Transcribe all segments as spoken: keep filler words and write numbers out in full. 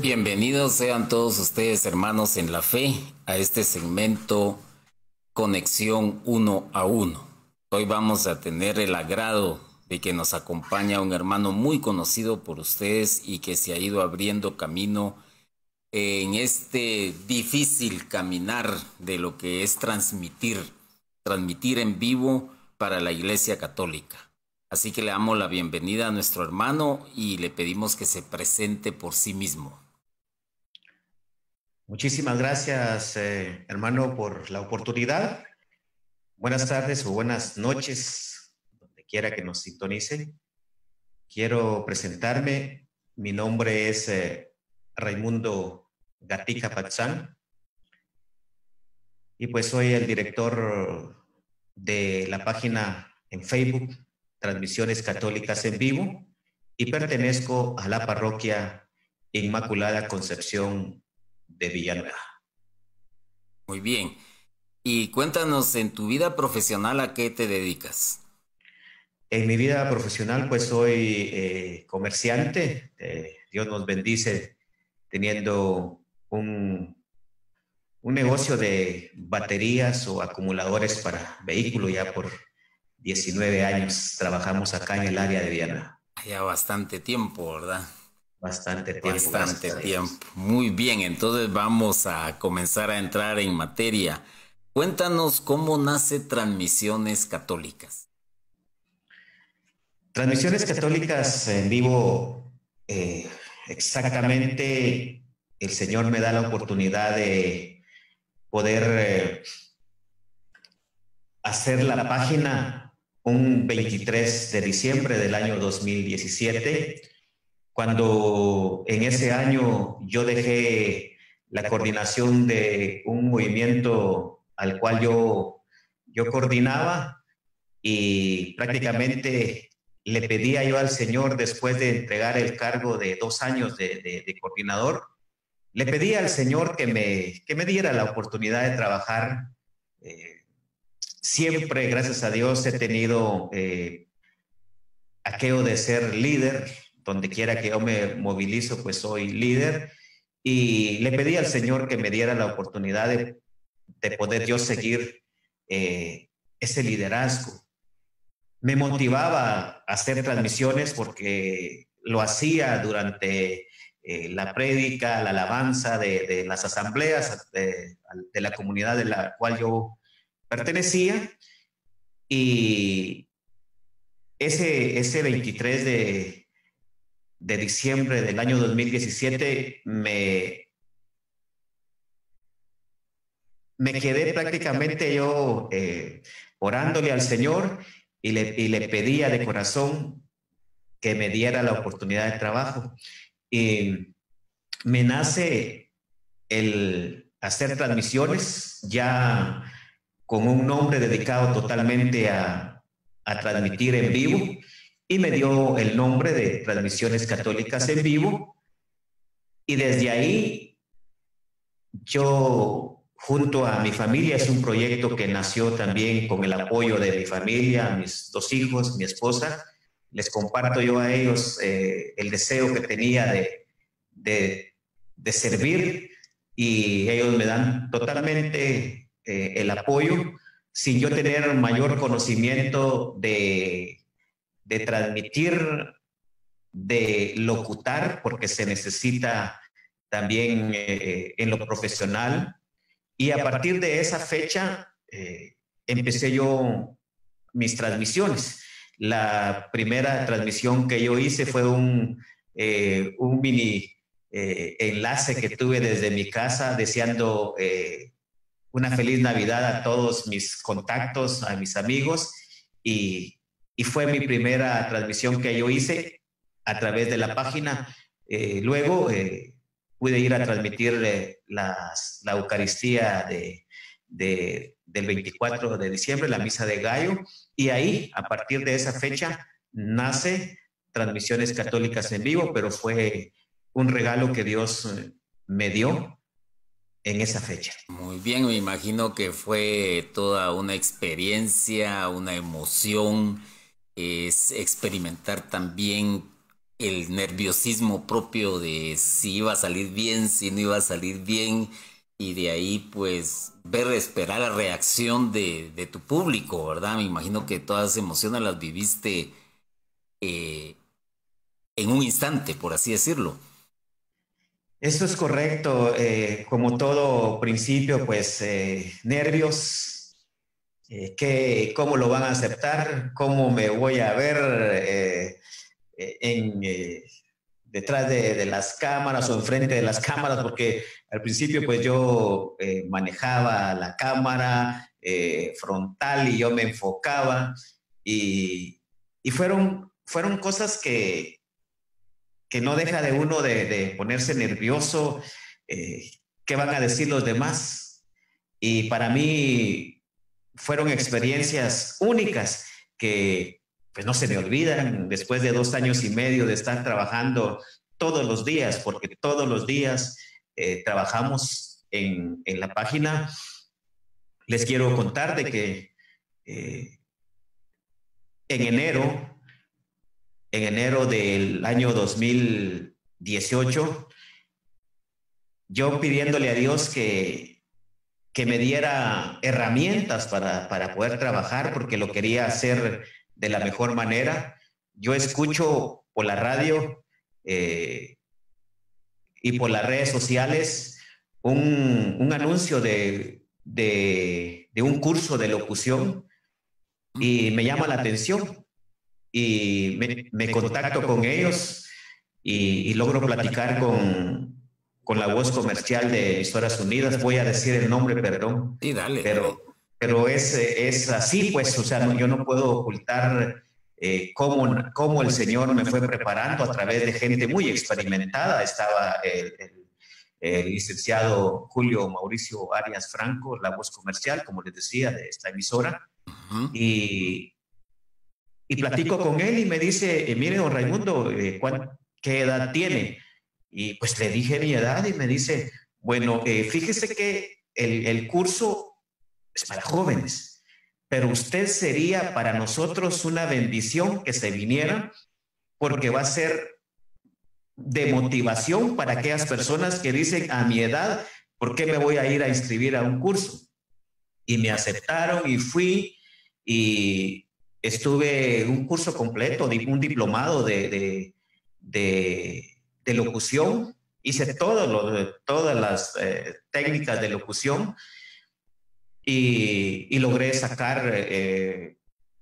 Bienvenidos sean todos ustedes, hermanos en la fe, a este segmento Conexión Uno a Uno. Hoy vamos a tener el agrado de que nos acompaña un hermano muy conocido por ustedes y que se ha ido abriendo camino en este difícil caminar de lo que es transmitir, transmitir en vivo para la Iglesia Católica. Así que le damos la bienvenida a nuestro hermano y le pedimos que se presente por sí mismo. Muchísimas gracias, eh, hermano, por la oportunidad. Buenas tardes o buenas noches, donde quiera que nos sintonicen. Quiero presentarme. Mi nombre es eh, Raimundo Gatica Patzán y pues soy el director de la página en Facebook Transmisiones Católicas en Vivo y pertenezco a la parroquia Inmaculada Concepción de Villanueva. Muy bien. Y cuéntanos, en tu vida profesional, ¿a qué te dedicas? En mi vida profesional, pues soy eh, comerciante. Eh, Dios nos bendice teniendo un, un negocio de baterías o acumuladores para vehículos. Ya por diecinueve años trabajamos acá en el área de Villanueva. Ya bastante tiempo, ¿verdad? Bastante tiempo. Bastante tiempo. Muy bien, entonces vamos a comenzar a entrar en materia. Cuéntanos cómo nace Transmisiones Católicas. Transmisiones Católicas en Vivo, eh, exactamente el Señor me da la oportunidad de poder eh, hacer la página un veintitrés de diciembre del año dos mil diecisiete, cuando en ese año yo dejé la coordinación de un movimiento al cual yo, yo coordinaba y prácticamente le pedía yo al Señor, después de entregar el cargo de dos años de, de, de coordinador, le pedía al Señor que me, que me diera la oportunidad de trabajar. Eh, siempre, gracias a Dios, he tenido eh, aquello de ser líder. Donde quiera que yo me movilizo, pues soy líder. Y le pedí al Señor que me diera la oportunidad de, de poder yo seguir eh, ese liderazgo. Me motivaba a hacer transmisiones porque lo hacía durante eh, la prédica, la alabanza de, de las asambleas de, de la comunidad de la cual yo pertenecía. Y ese, ese veintitrés de de diciembre del año dos mil diecisiete me, me quedé prácticamente yo eh, orándole al Señor y le, y le pedía de corazón que me diera la oportunidad de trabajo. Y me nace el hacer transmisiones ya con un nombre dedicado totalmente a, a transmitir en vivo. Y me dio el nombre de Transmisiones Católicas en Vivo. Y desde ahí, yo, junto a mi familia, es un proyecto que nació también con el apoyo de mi familia, mis dos hijos, mi esposa. Les comparto yo a ellos eh, el deseo que tenía de, de, de servir y ellos me dan totalmente eh, el apoyo sin yo tener mayor conocimiento de de transmitir, de locutar, porque se necesita también eh, en lo profesional. Y a partir de esa fecha eh, empecé yo mis transmisiones. La primera transmisión que yo hice fue un, eh, un mini eh, enlace que tuve desde mi casa deseando eh, una feliz Navidad a todos mis contactos, a mis amigos, y Y fue mi primera transmisión que yo hice a través de la página. Eh, luego eh, pude ir a transmitir eh, las, la Eucaristía de, de, del veinticuatro de diciembre, la Misa de Gallo. Y ahí, a partir de esa fecha, nace Transmisiones Católicas en Vivo, pero fue un regalo que Dios me dio en esa fecha. Muy bien, me imagino que fue toda una experiencia, una emoción. Es experimentar también el nerviosismo propio de si iba a salir bien, si no iba a salir bien, y de ahí pues ver, esperar la reacción de, de tu público, ¿verdad? Me imagino que todas esas emociones las viviste eh, en un instante, por así decirlo. Eso es correcto. Eh, como todo principio, pues eh, nervios, eh, ¿qué, cómo lo van a aceptar, cómo me voy a ver eh, en, eh, detrás de, de, las cámaras o enfrente de las cámaras, porque al principio pues yo eh, manejaba la cámara eh, frontal y yo me enfocaba y, y fueron, fueron cosas que, que no deja de uno de, de ponerse nervioso, eh, qué van a decir los demás. Y para mí fueron experiencias únicas que pues no se me olvidan después de dos años y medio de estar trabajando todos los días, porque todos los días eh, trabajamos en, en, la página. Les quiero contar de que eh, en enero, en enero del año dos mil dieciocho, yo pidiéndole a Dios que, que me diera herramientas para, para poder trabajar, porque lo quería hacer de la mejor manera. Yo escucho por la radio eh, y por las redes sociales un, un anuncio de, de, de un curso de locución y me llama la atención y me, me contacto con ellos y, y logro platicar con, con la voz comercial de Emisoras Unidas. Voy a decir el nombre, perdón. Sí, dale. Pero, dale. pero es, es así, pues, o sea, no, yo no puedo ocultar eh, cómo, cómo el Señor me fue preparando a través de gente muy experimentada. Estaba el, el, el licenciado Julio Mauricio Arias Franco, la voz comercial, como les decía, de esta emisora. Uh-huh. Y, y platico con él y me dice, eh, mire, don Raimundo, eh, ¿qué edad tiene? Y pues le dije mi edad y me dice, bueno, eh, fíjese que el, el curso es para jóvenes, pero usted sería para nosotros una bendición que se viniera, porque va a ser de motivación para aquellas personas que dicen, a mi edad, ¿por qué me voy a ir a inscribir a un curso? Y me aceptaron y fui y estuve un curso completo, un diplomado de, de, de, de locución. Hice todo lo, todas las eh, técnicas de locución y, y logré sacar, eh,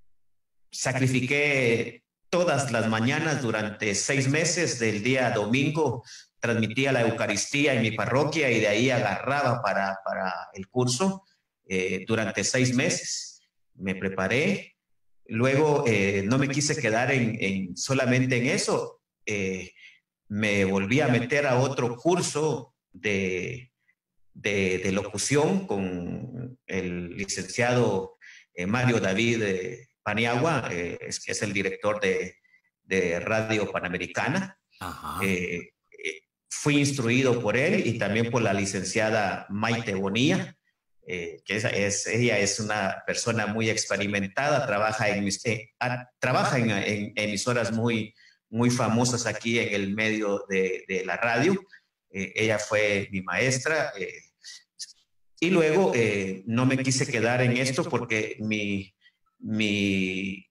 sacrifiqué todas las mañanas durante seis meses, del día domingo, transmitía la Eucaristía en mi parroquia y de ahí agarraba para, para el curso eh, durante seis meses. Me preparé. Luego eh, no me quise quedar en, en solamente en eso. Eh, me volví a meter a otro curso de, de, de locución con el licenciado eh, Mario David eh, Paniagua, eh, es, que es el director de, de Radio Panamericana. Ajá. Eh, eh, fui instruido por él y también por la licenciada Maite Bonilla. Eh, que es, es, ella es una persona muy experimentada, trabaja en, eh, a, trabaja en, en emisoras muy, muy famosas aquí en el medio de, de la radio. Eh, ella fue mi maestra. Eh, y luego eh, no me quise quedar en esto porque mi, mi,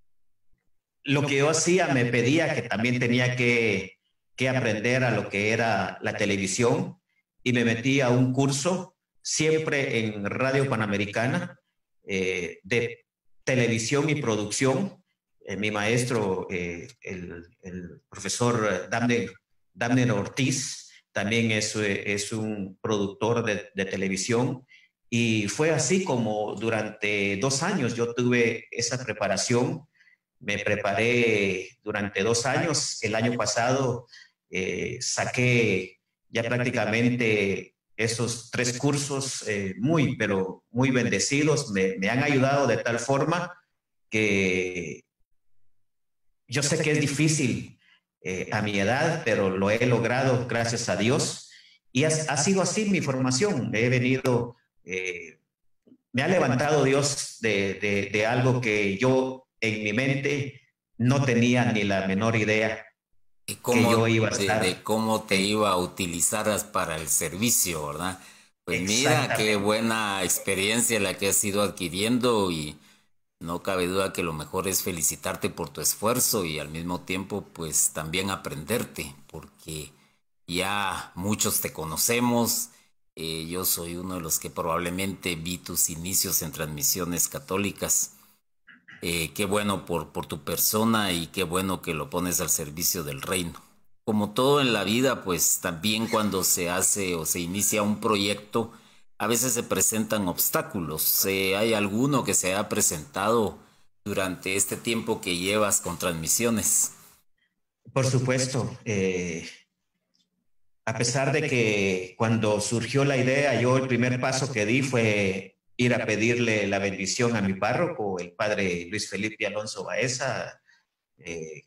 lo que yo hacía me pedía que también tenía que, que aprender a lo que era la televisión y me metí a un curso siempre en Radio Panamericana, eh, de televisión y producción. Eh, mi maestro, eh, el, el profesor Damner, Damner Ortiz, también es, es un productor de, de televisión. Y fue así como durante dos años yo tuve esa preparación. Me preparé durante dos años. El año pasado eh, saqué ya prácticamente esos tres cursos eh, muy, pero muy bendecidos, me, me han ayudado de tal forma que yo sé que es difícil eh, a mi edad, pero lo he logrado gracias a Dios. Y ha, ha sido así mi formación. He venido, eh, me ha levantado Dios de, de, de algo que yo en mi mente no tenía ni la menor idea. Y que cómo, yo iba a de, estar. de cómo te eh, iba a utilizar para el servicio, ¿verdad? Pues mira, qué exactamente. buena experiencia la que has ido adquiriendo y no cabe duda que lo mejor es felicitarte por tu esfuerzo y al mismo tiempo pues también aprenderte, porque ya muchos te conocemos. Eh, yo soy uno de los que probablemente vi tus inicios en transmisiones católicas. Eh, qué bueno por, por tu persona y qué bueno que lo pones al servicio del reino. Como todo en la vida, pues también cuando se hace o se inicia un proyecto, a veces se presentan obstáculos. Eh, ¿hay alguno que se haya presentado durante este tiempo que llevas con transmisiones? Por supuesto, eh, a pesar de que cuando surgió la idea, yo el primer paso que di fue ir a pedirle la bendición a mi párroco, el padre Luis Felipe Alonso Baeza, eh,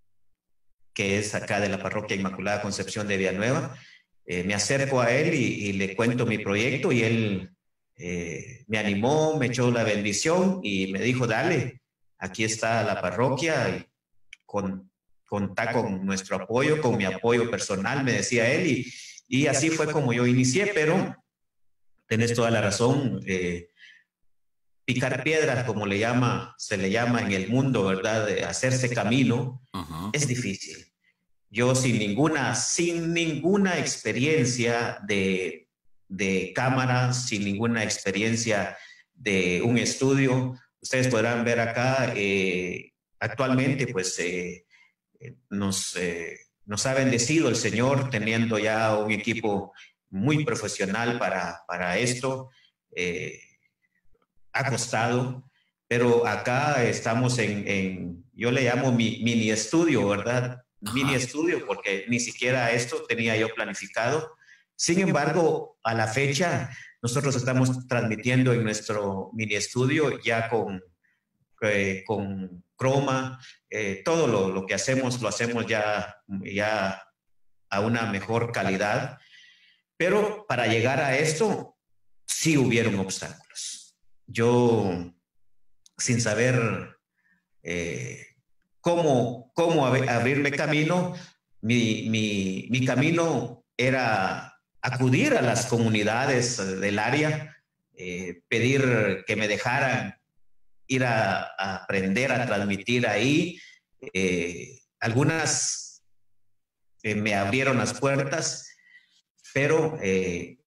que es acá de la parroquia Inmaculada Concepción de Villanueva. Eh, me acerco a él y, y, le cuento mi proyecto y él eh, me animó, me echó la bendición y me dijo, dale, aquí está la parroquia, y con, contá con nuestro apoyo, con mi apoyo personal, me decía él, y, y así fue como yo inicié, pero tenés toda la razón, eh, picar piedras, como le llama, se le llama en el mundo, ¿verdad? De hacerse camino, Ujú. es difícil. Yo sin ninguna, sin ninguna experiencia de, de cámara, sin ninguna experiencia de un estudio, ustedes podrán ver acá, eh, actualmente pues eh, nos, eh, nos ha bendecido el Señor teniendo ya un equipo muy profesional para, para esto. Eh, ha costado, pero acá estamos en, en yo le llamo mi mini estudio, ¿verdad? Mini Ajá. estudio, porque ni siquiera esto tenía yo planificado. Sin embargo, a la fecha, nosotros estamos transmitiendo en nuestro mini estudio ya con, eh, con croma, eh, todo lo, lo, que hacemos lo hacemos ya, ya a una mejor calidad, pero para llegar a esto sí hubieron obstáculos. Yo, sin saber eh, cómo, cómo ab abrirme camino, mi, mi, mi camino era acudir a las comunidades del área, eh, pedir que me dejaran ir a, a aprender a transmitir ahí. Eh, algunas eh, me abrieron las puertas, pero eh,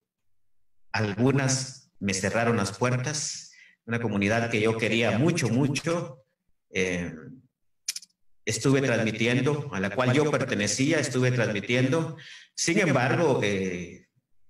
algunas me cerraron las puertas. Una comunidad que yo quería mucho, mucho. Eh, estuve transmitiendo, a la cual yo pertenecía, estuve transmitiendo. Sin embargo, eh,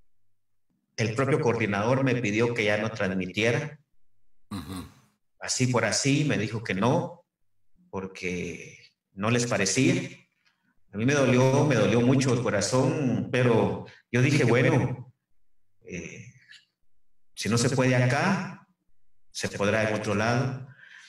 el propio coordinador me pidió que ya no transmitiera. Uh-huh. Así por así me dijo que no, porque no les parecía. A mí me dolió, me dolió mucho el corazón, pero yo dije, bueno, eh, si no se puede acá, se podrá en otro lado.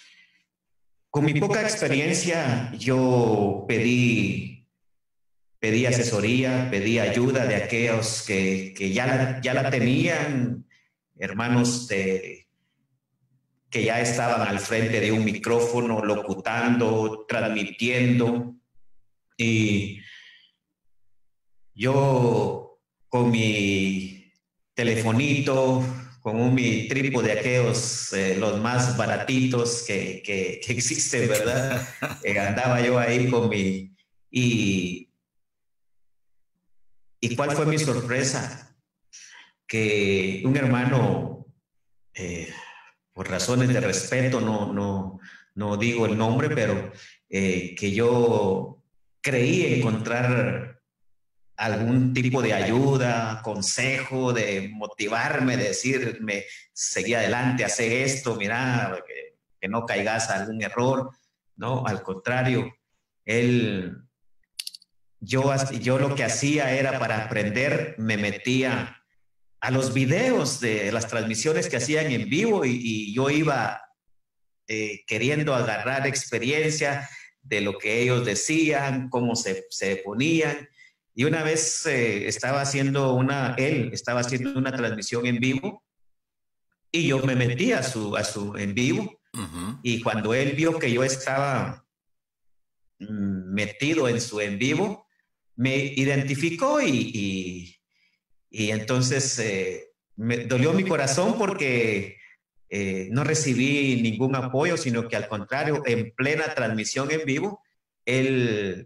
Con mi poca experiencia, yo pedí, pedí asesoría, pedí ayuda de aquellos que, que ya, la, ya la tenían, hermanos de, que ya estaban al frente de un micrófono, locutando, transmitiendo. Y yo con mi telefonito, con un mi trípode de aquellos, eh, los más baratitos que, que, que existen, ¿verdad? Eh, andaba yo ahí con mi... Y, ¿Y cuál fue mi sorpresa? Que un hermano, eh, por razones de respeto, no, no, no digo el nombre, pero eh, que yo creí encontrar algún tipo de ayuda, consejo, de motivarme, de decirme, seguí adelante, hace esto, mira, que, que no caigas a algún error, ¿no? Al contrario, él, yo, yo lo que hacía era para aprender, me metía a los videos de las transmisiones que hacían en vivo y, y yo iba eh, queriendo agarrar experiencia de lo que ellos decían, cómo se, se ponían. Y una vez eh, estaba haciendo una, él estaba haciendo una transmisión en vivo y yo me metí a su, a su en vivo. Uh-huh. Y cuando él vio que yo estaba metido en su en vivo, me identificó y, y, y entonces eh, me dolió mi corazón porque eh, no recibí ningún apoyo, sino que al contrario, en plena transmisión en vivo, él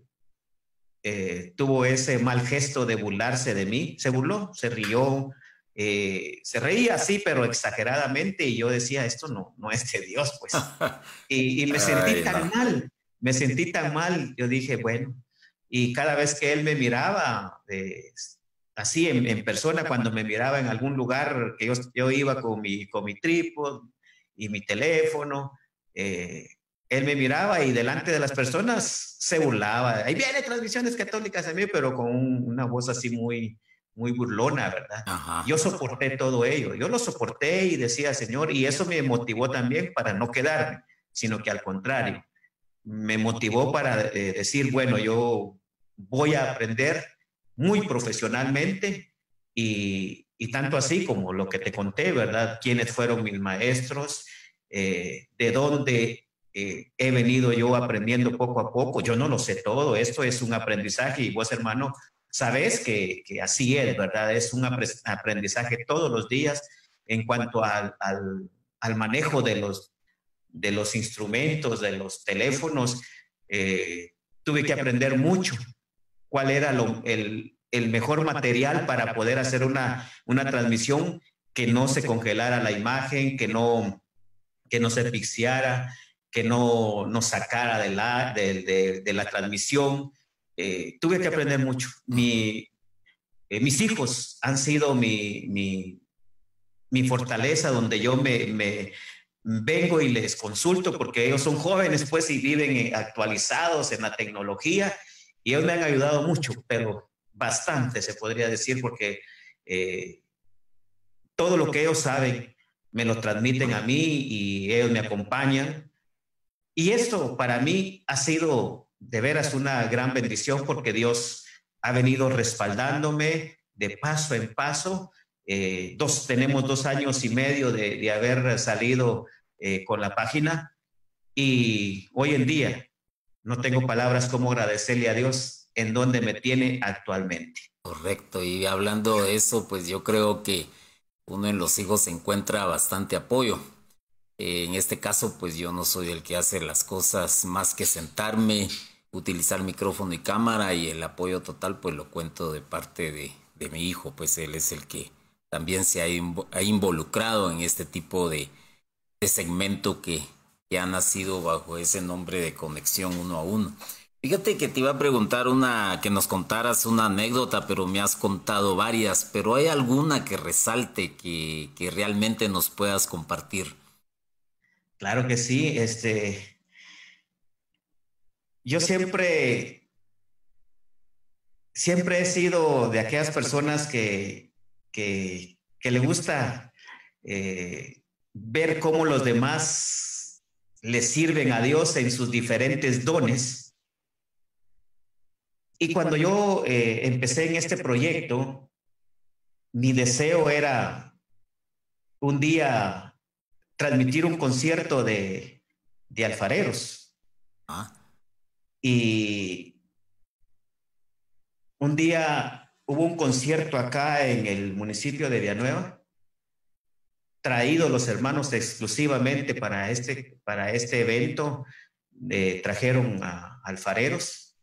eh, tuvo ese mal gesto de burlarse de mí, se burló, se rió, eh, se reía así, pero exageradamente, y yo decía, esto no, no es de Dios, pues. Y, y me sentí Ay, tan no. mal, me sentí tan mal, yo dije, bueno, y cada vez que él me miraba, eh, así en, en, persona, cuando me miraba en algún lugar, que yo, yo iba con mi, con mi trípode y mi teléfono, eh, él me miraba y delante de las personas se burlaba. Ahí viene Transmisiones Católicas a mí, pero con un, una voz así muy, muy burlona, ¿verdad? Ajá. Yo soporté todo ello, yo lo soporté y decía, Señor, y eso me motivó también para no quedarme, sino que al contrario, me motivó para eh, decir, bueno, yo voy a aprender muy profesionalmente y, y tanto así como lo que te conté, ¿verdad? ¿Quiénes fueron mis maestros? Eh, ¿De dónde eh, he venido yo aprendiendo poco a poco? Yo no lo sé todo, esto es un aprendizaje y vos, hermano, sabes que, que así es, ¿verdad? Es un aprendizaje todos los días en cuanto al, al, al manejo de los de los instrumentos, de los teléfonos, eh, tuve que aprender mucho cuál era lo, el, el, mejor material para poder hacer una, una transmisión que no se congelara la imagen, que no, que no se pixeara, que no nos sacara de la, de, de, de la transmisión. Eh, tuve que aprender mucho. Mi, eh, mis hijos han sido mi, mi, mi fortaleza, donde yo me, me vengo y les consulto porque ellos son jóvenes pues y viven actualizados en la tecnología y ellos me han ayudado mucho, pero bastante se podría decir porque eh, todo lo que ellos saben me lo transmiten a mí y ellos me acompañan y esto para mí ha sido de veras una gran bendición porque Dios ha venido respaldándome de paso en paso. Eh, dos, tenemos dos años y medio de, de haber salido eh, con la página y hoy en día no tengo palabras como agradecerle a Dios en donde me tiene actualmente. Correcto, y hablando de eso, pues yo creo que uno en los hijos encuentra bastante apoyo. Eh, en este caso, pues yo no soy el que hace las cosas más que sentarme, utilizar micrófono y cámara, y el apoyo total pues lo cuento de parte de, de mi hijo, pues él es el que también se ha, inv ha involucrado en este tipo de, de segmento que, que ha nacido bajo ese nombre de Conexión Uno a Uno. Fíjate que te iba a preguntar una, que nos contaras una anécdota, pero me has contado varias, pero ¿hay alguna que resalte, que, que realmente nos puedas compartir? Claro que sí, este, yo siempre, siempre he sido de aquellas personas que, que, que le gusta eh, ver cómo los demás le sirven a Dios en sus diferentes dones. Y cuando yo eh, empecé en este proyecto, mi deseo era un día transmitir un concierto de, de alfareros. ¿Ah? Y un día hubo un concierto acá en el municipio de Villanueva, traído los hermanos exclusivamente para este, para este evento, eh, trajeron a alfareros.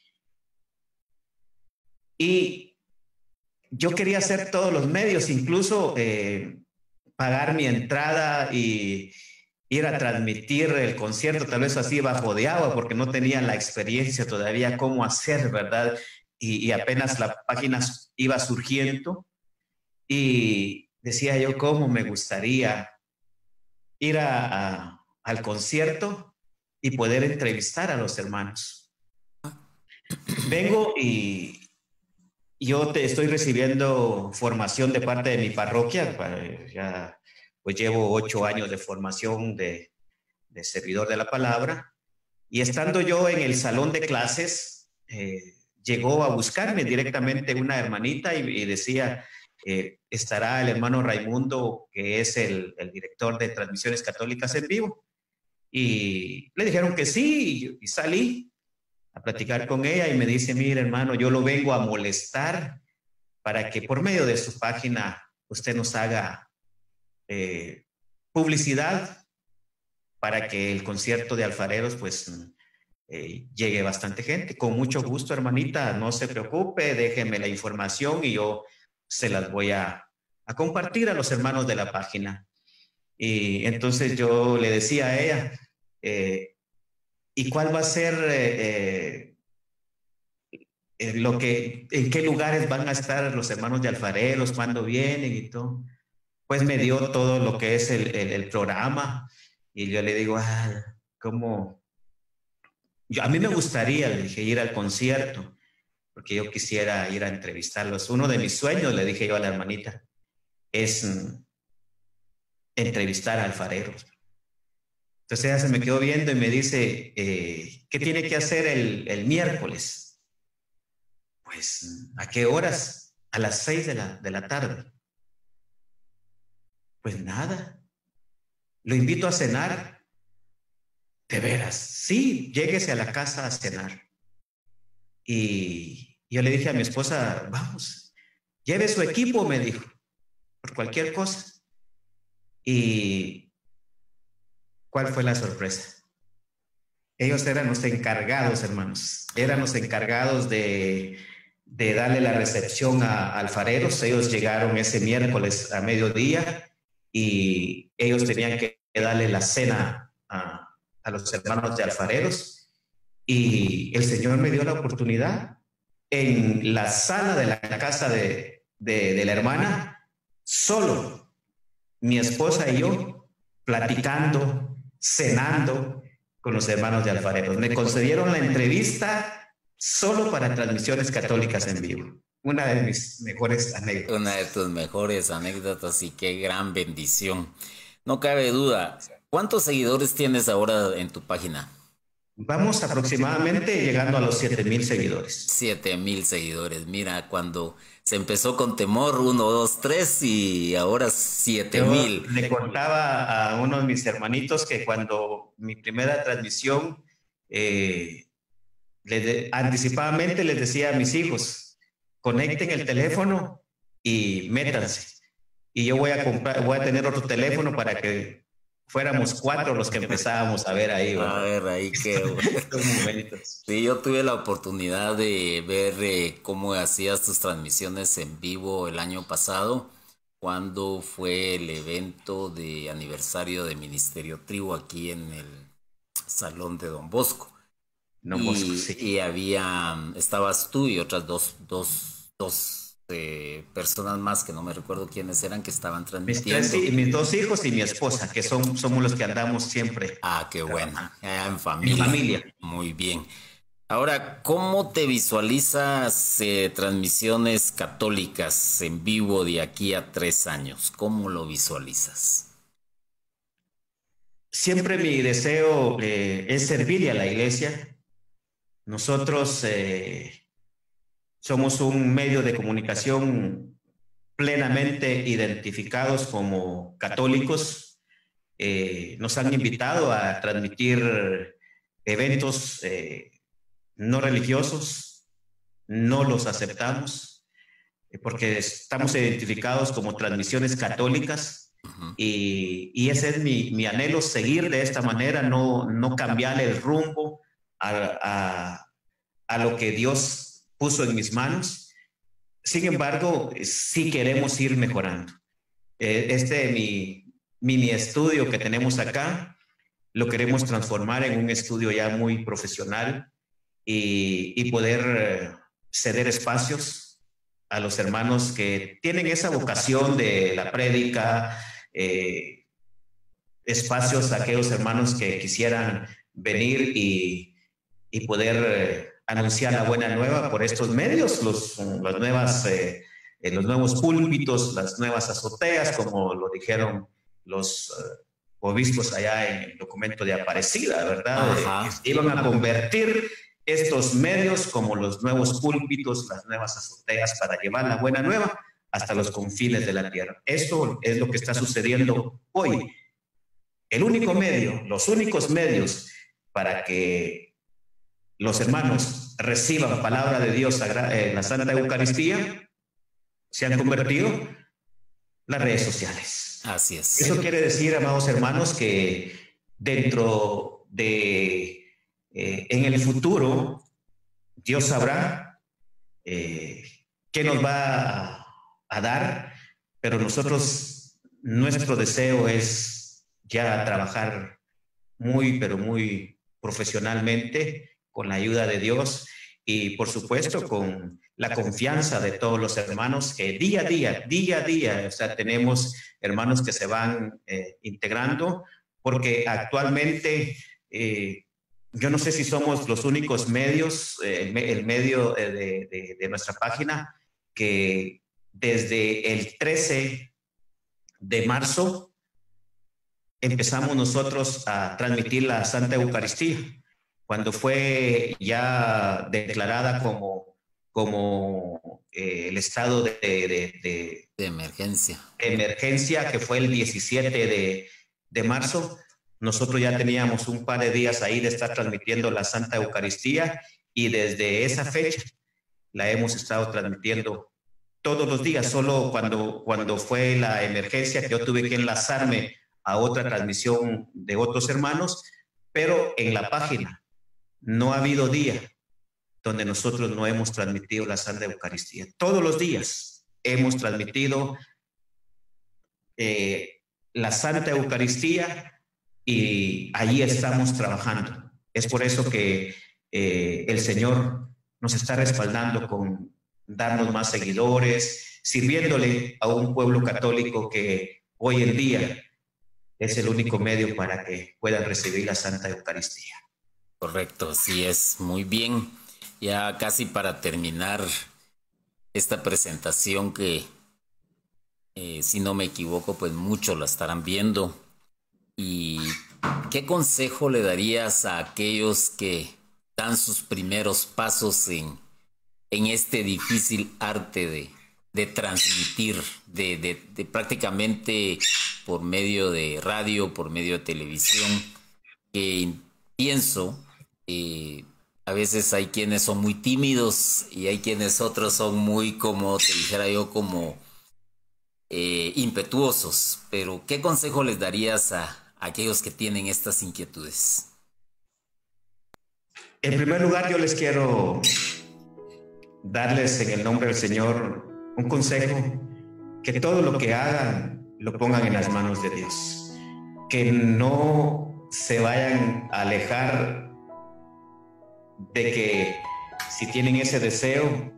Y yo quería hacer todos los medios, incluso eh, pagar mi entrada y ir a transmitir el concierto, tal vez así bajo de agua, porque no tenía la experiencia todavía cómo hacer, ¿verdad? Y, y apenas la página iba surgiendo y decía yo cómo me gustaría ir a, a, al concierto y poder entrevistar a los hermanos. Vengo y yo te estoy recibiendo formación de parte de mi parroquia, ya pues llevo ocho años de formación de, de servidor de la palabra, y estando yo en el salón de clases, eh, llegó a buscarme directamente una hermanita y, y decía, eh, estará el hermano Raimundo, que es el, el director de Transmisiones Católicas en Vivo, y le dijeron que sí, y, y salí, a platicar con ella y me dice, mire hermano, yo lo vengo a molestar para que por medio de su página usted nos haga eh, publicidad para que el concierto de alfareros pues eh, llegue bastante gente. Con mucho gusto, hermanita, no se preocupe, déjeme la información y yo se las voy a, a compartir a los hermanos de la página. Y entonces yo le decía a ella, eh, ¿y cuál va a ser eh, eh, lo que, en qué lugares van a estar los hermanos de alfareros, cuándo vienen y todo? Pues me dio todo lo que es el, el, el programa y yo le digo, ah, ¿cómo? Yo, a mí me gustaría, le dije, ir al concierto, porque yo quisiera ir a entrevistarlos. Uno de mis sueños, le dije yo a la hermanita, es mm, entrevistar a alfareros. Entonces ella se me quedó viendo y me dice, eh, ¿qué tiene que hacer el, el miércoles? Pues, ¿a qué horas? A las seis de la, de la tarde. Pues nada, lo invito a cenar. De veras, sí, lléguese a la casa a cenar. Y yo le dije a mi esposa, vamos, lleve su equipo, me dijo, por cualquier cosa. Y ¿cuál fue la sorpresa? Ellos eran los encargados, hermanos, eran los encargados de, de darle la recepción a, a alfareros. Ellos llegaron ese miércoles a mediodía y ellos tenían que darle la cena a, a los hermanos de alfareros. Y el Señor me dio la oportunidad en la sala de la casa de, de, de la hermana, solo mi esposa y yo, platicando, cenando con los hermanos de alfareros. Me concedieron la entrevista solo para transmisiones católicas en vivo. Una de mis mejores anécdotas. Una de tus mejores anécdotas y qué gran bendición. No cabe duda. ¿Cuántos seguidores tienes ahora en tu página? Vamos aproximadamente llegando a los siete mil seguidores. siete mil seguidores. Mira, cuando se empezó con temor, uno, dos, tres y ahora siete mil. Le contaba a uno de mis hermanitos que cuando mi primera transmisión, eh, les de, anticipadamente les decía a mis hijos, conecten el teléfono y métanse. Y yo voy a comprar, voy a tener otro teléfono para que fuéramos cuatro los que empezábamos a ver ahí. ¿verdad? A ver, ahí qué bueno. Sí, yo tuve la oportunidad de ver eh, cómo hacías tus transmisiones en vivo el año pasado, cuando fue el evento de aniversario de Ministerio Tribu aquí en el Salón de Don Bosco. Don Bosco, y, sí. Y había, estabas tú y otras dos, dos, dos eh, personas más que no me recuerdo quiénes eran, que estaban transmitiendo. Mis, tres, mis dos hijos y mi esposa, que son, somos los que andamos siempre. Ah, qué bueno. Ah, en familia. En familia. Muy bien. Ahora, ¿cómo te visualizas eh, transmisiones católicas en vivo de aquí a tres años? ¿Cómo lo visualizas? Siempre mi deseo eh, es servirle a la iglesia. Nosotros eh, somos un medio de comunicación plenamente identificados como católicos. Eh, nos han invitado a transmitir eventos eh, no religiosos, no los aceptamos, eh, porque estamos identificados como transmisiones católicas. Uh-huh. y, y ese es mi, mi anhelo, seguir de esta manera, no, no cambiar el rumbo a, a, a lo que Dios puso en mis manos. Sin embargo, sí queremos ir mejorando. Eh, este mi mini estudio que tenemos acá, lo queremos transformar en un estudio ya muy profesional y, y poder ceder espacios a los hermanos que tienen esa vocación de la prédica, eh, espacios a aquellos hermanos que quisieran venir y, y poder eh, anunciar la buena nueva por estos medios, los, las nuevas, eh, eh, los nuevos púlpitos, las nuevas azoteas, como lo dijeron los uh, obispos allá en el documento de Aparecida, ¿verdad? Eh, iban a convertir estos medios como los nuevos púlpitos, las nuevas azoteas para llevar la buena nueva hasta los confines de la tierra. Esto es lo que está sucediendo hoy. El único medio, los únicos medios para que los hermanos reciban palabra de Dios en la Santa Eucaristía, se han convertido las redes sociales. Así es. Eso quiere decir, amados hermanos, que dentro de, eh, en el futuro, Dios sabrá eh, qué nos va a, a dar, pero nosotros, nuestro deseo es ya trabajar muy, pero muy profesionalmente, con la ayuda de Dios y, por supuesto, con la confianza de todos los hermanos que día a día, día a día, o sea, tenemos hermanos que se van eh, integrando, porque actualmente eh, yo no sé si somos los únicos medios, eh, el medio de, de, de nuestra página, que desde el trece de marzo empezamos nosotros a transmitir la Santa Eucaristía, cuando fue ya declarada como, como eh, el estado de, de, de, de emergencia. emergencia, que fue el diecisiete de, de marzo. Nosotros ya teníamos un par de días ahí de estar transmitiendo la Santa Eucaristía y desde esa fecha la hemos estado transmitiendo todos los días. Solo cuando, cuando fue la emergencia que yo tuve que enlazarme a otra transmisión de otros hermanos, pero en la página no ha habido día donde nosotros no hemos transmitido la Santa Eucaristía. Todos los días hemos transmitido eh, la Santa Eucaristía y allí estamos trabajando. Es por eso que eh, el Señor nos está respaldando con darnos más seguidores, sirviéndole a un pueblo católico que hoy en día es el único medio para que puedan recibir la Santa Eucaristía. Correcto, así es, muy bien. Ya casi para terminar esta presentación que, eh, si no me equivoco, pues muchos la estarán viendo. ¿Y qué consejo le darías a aquellos que dan sus primeros pasos en, en este difícil arte de, de transmitir, de, de, de prácticamente por medio de radio, por medio de televisión? Que pienso... Eh, a veces hay quienes son muy tímidos y hay quienes otros son muy, como te dijera yo, como eh, impetuosos. Pero ¿qué consejo les darías a, a aquellos que tienen estas inquietudes? En primer lugar, yo les quiero darles en el nombre del Señor un consejo: que todo lo que hagan lo pongan en las manos de Dios, que no se vayan a alejar de que si tienen ese deseo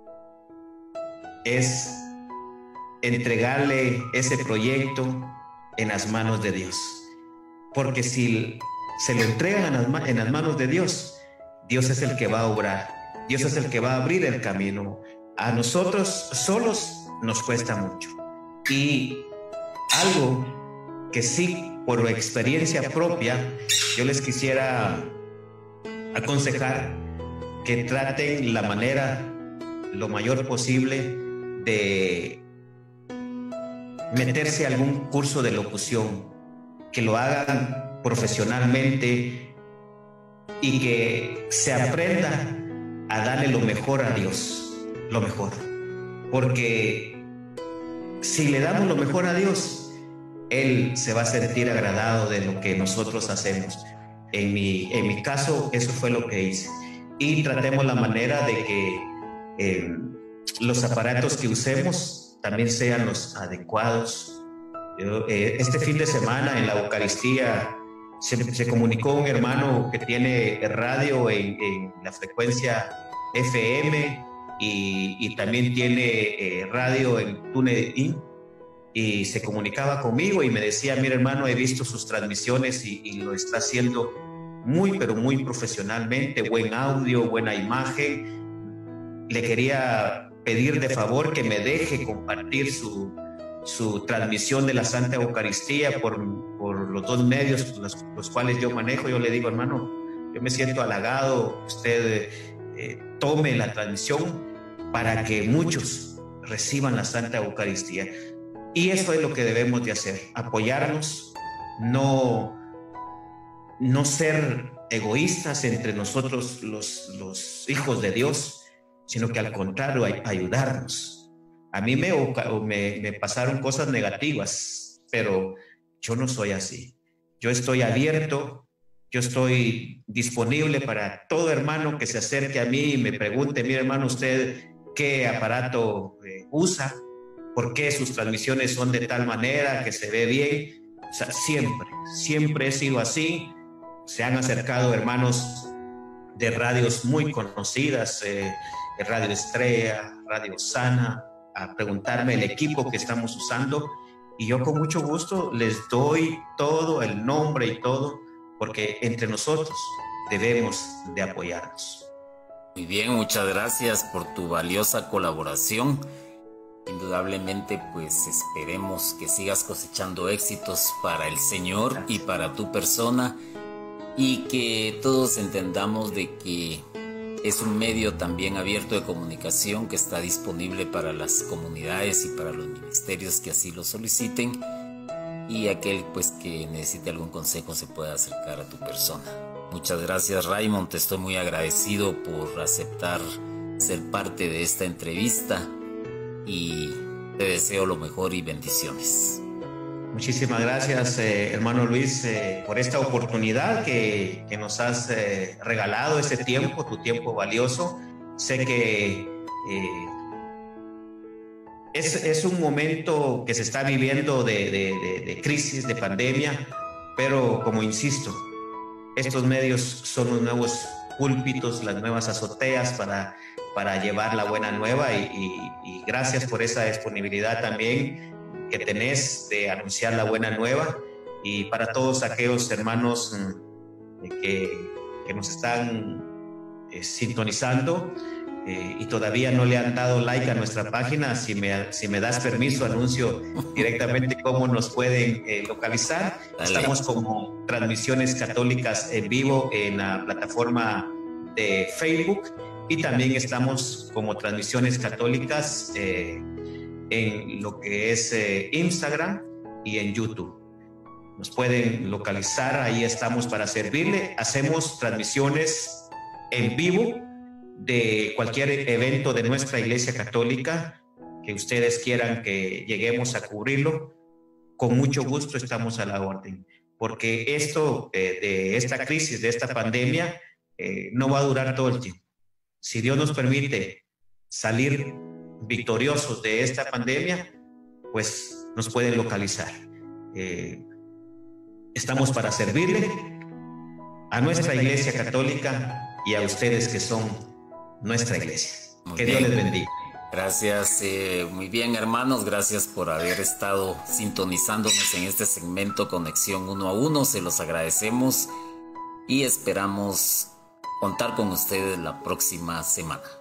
es entregarle ese proyecto en las manos de Dios, porque si se lo entregan en las, en las manos de Dios, Dios es el que va a obrar, Dios es el que va a abrir el camino. A nosotros solos nos cuesta mucho, y algo que sí, por experiencia propia, yo les quisiera aconsejar que traten la manera lo mayor posible de meterse a algún curso de locución, que lo hagan profesionalmente y que se aprenda a darle lo mejor a Dios, lo mejor, porque si le damos lo mejor a Dios, Él se va a sentir agradado de lo que nosotros hacemos. En mi, en mi caso, eso fue lo que hice. Y tratemos la manera de que eh, los aparatos que usemos también sean los adecuados. Yo, eh, este fin de semana en la Eucaristía se, se comunicó un hermano que tiene radio en, en la frecuencia F M y, y también tiene eh, radio en TuneIn, y se comunicaba conmigo y me decía: mira, hermano, he visto sus transmisiones y, y lo está haciendo muy, pero muy profesionalmente, buen audio, buena imagen. Le quería pedir de favor que me deje compartir su, su transmisión de la Santa Eucaristía por, por los dos medios los, los cuales yo manejo. Yo le digo: hermano, yo me siento halagado, usted eh, tome la transmisión para que muchos reciban la Santa Eucaristía. Y eso es lo que debemos de hacer: apoyarnos, no, no ser egoístas entre nosotros los, los hijos de Dios, sino que al contrario, ay, ayudarnos. A mí me, me, me pasaron cosas negativas, pero yo no soy así. Yo estoy abierto, yo estoy disponible para todo hermano que se acerque a mí y me pregunte: mire, hermano, ¿usted qué aparato eh, usa? ¿Por qué sus transmisiones son de tal manera que se ve bien? O sea, siempre, siempre he sido así. Se han acercado hermanos de radios muy conocidas, eh, Radio Estrella, Radio Sana, a preguntarme el equipo que estamos usando, y yo con mucho gusto les doy todo, el nombre y todo, porque entre nosotros debemos de apoyarnos. Muy bien, muchas gracias por tu valiosa colaboración. Indudablemente, pues esperemos que sigas cosechando éxitos para el Señor y para tu persona, y que todos entendamos de que es un medio también abierto de comunicación que está disponible para las comunidades y para los ministerios que así lo soliciten, y aquel pues que necesite algún consejo se pueda acercar a tu persona. Muchas gracias, Raymond, te estoy muy agradecido por aceptar ser parte de esta entrevista y te deseo lo mejor y bendiciones. Muchísimas gracias, eh, hermano Luis, eh, por esta oportunidad que, que nos has eh, regalado, este tiempo, tu tiempo valioso. Sé que eh, es, es un momento que se está viviendo de, de, de, de crisis, de pandemia, pero como insisto, estos medios son los nuevos púlpitos, las nuevas azoteas para, para llevar la buena nueva, y, y, y gracias por esa disponibilidad también que tenés de anunciar la buena nueva. Y para todos aquellos hermanos eh, que, que nos están eh, sintonizando eh, y todavía no le han dado like a nuestra página, si me, si me das permiso, anuncio directamente cómo nos pueden eh, localizar. Dale. Estamos como Transmisiones Católicas en vivo en la plataforma de Facebook, y también estamos como Transmisiones Católicas eh, en lo que es eh, Instagram y en YouTube. Nos pueden localizar, ahí estamos para servirle. Hacemos transmisiones en vivo de cualquier evento de nuestra Iglesia Católica que ustedes quieran que lleguemos a cubrirlo. Con mucho gusto estamos a la orden, porque esto eh, de esta crisis, de esta pandemia, eh, no va a durar todo el tiempo. Si Dios nos permite salir victoriosos de esta pandemia, pues nos pueden localizar. Eh, estamos para servirle a nuestra Iglesia Católica y a ustedes que son nuestra iglesia. Muy que bien. Dios les bendiga. Gracias, eh, muy bien, hermanos, gracias por haber estado sintonizándonos en este segmento Conexión Uno a Uno. Se los agradecemos y esperamos contar con ustedes la próxima semana.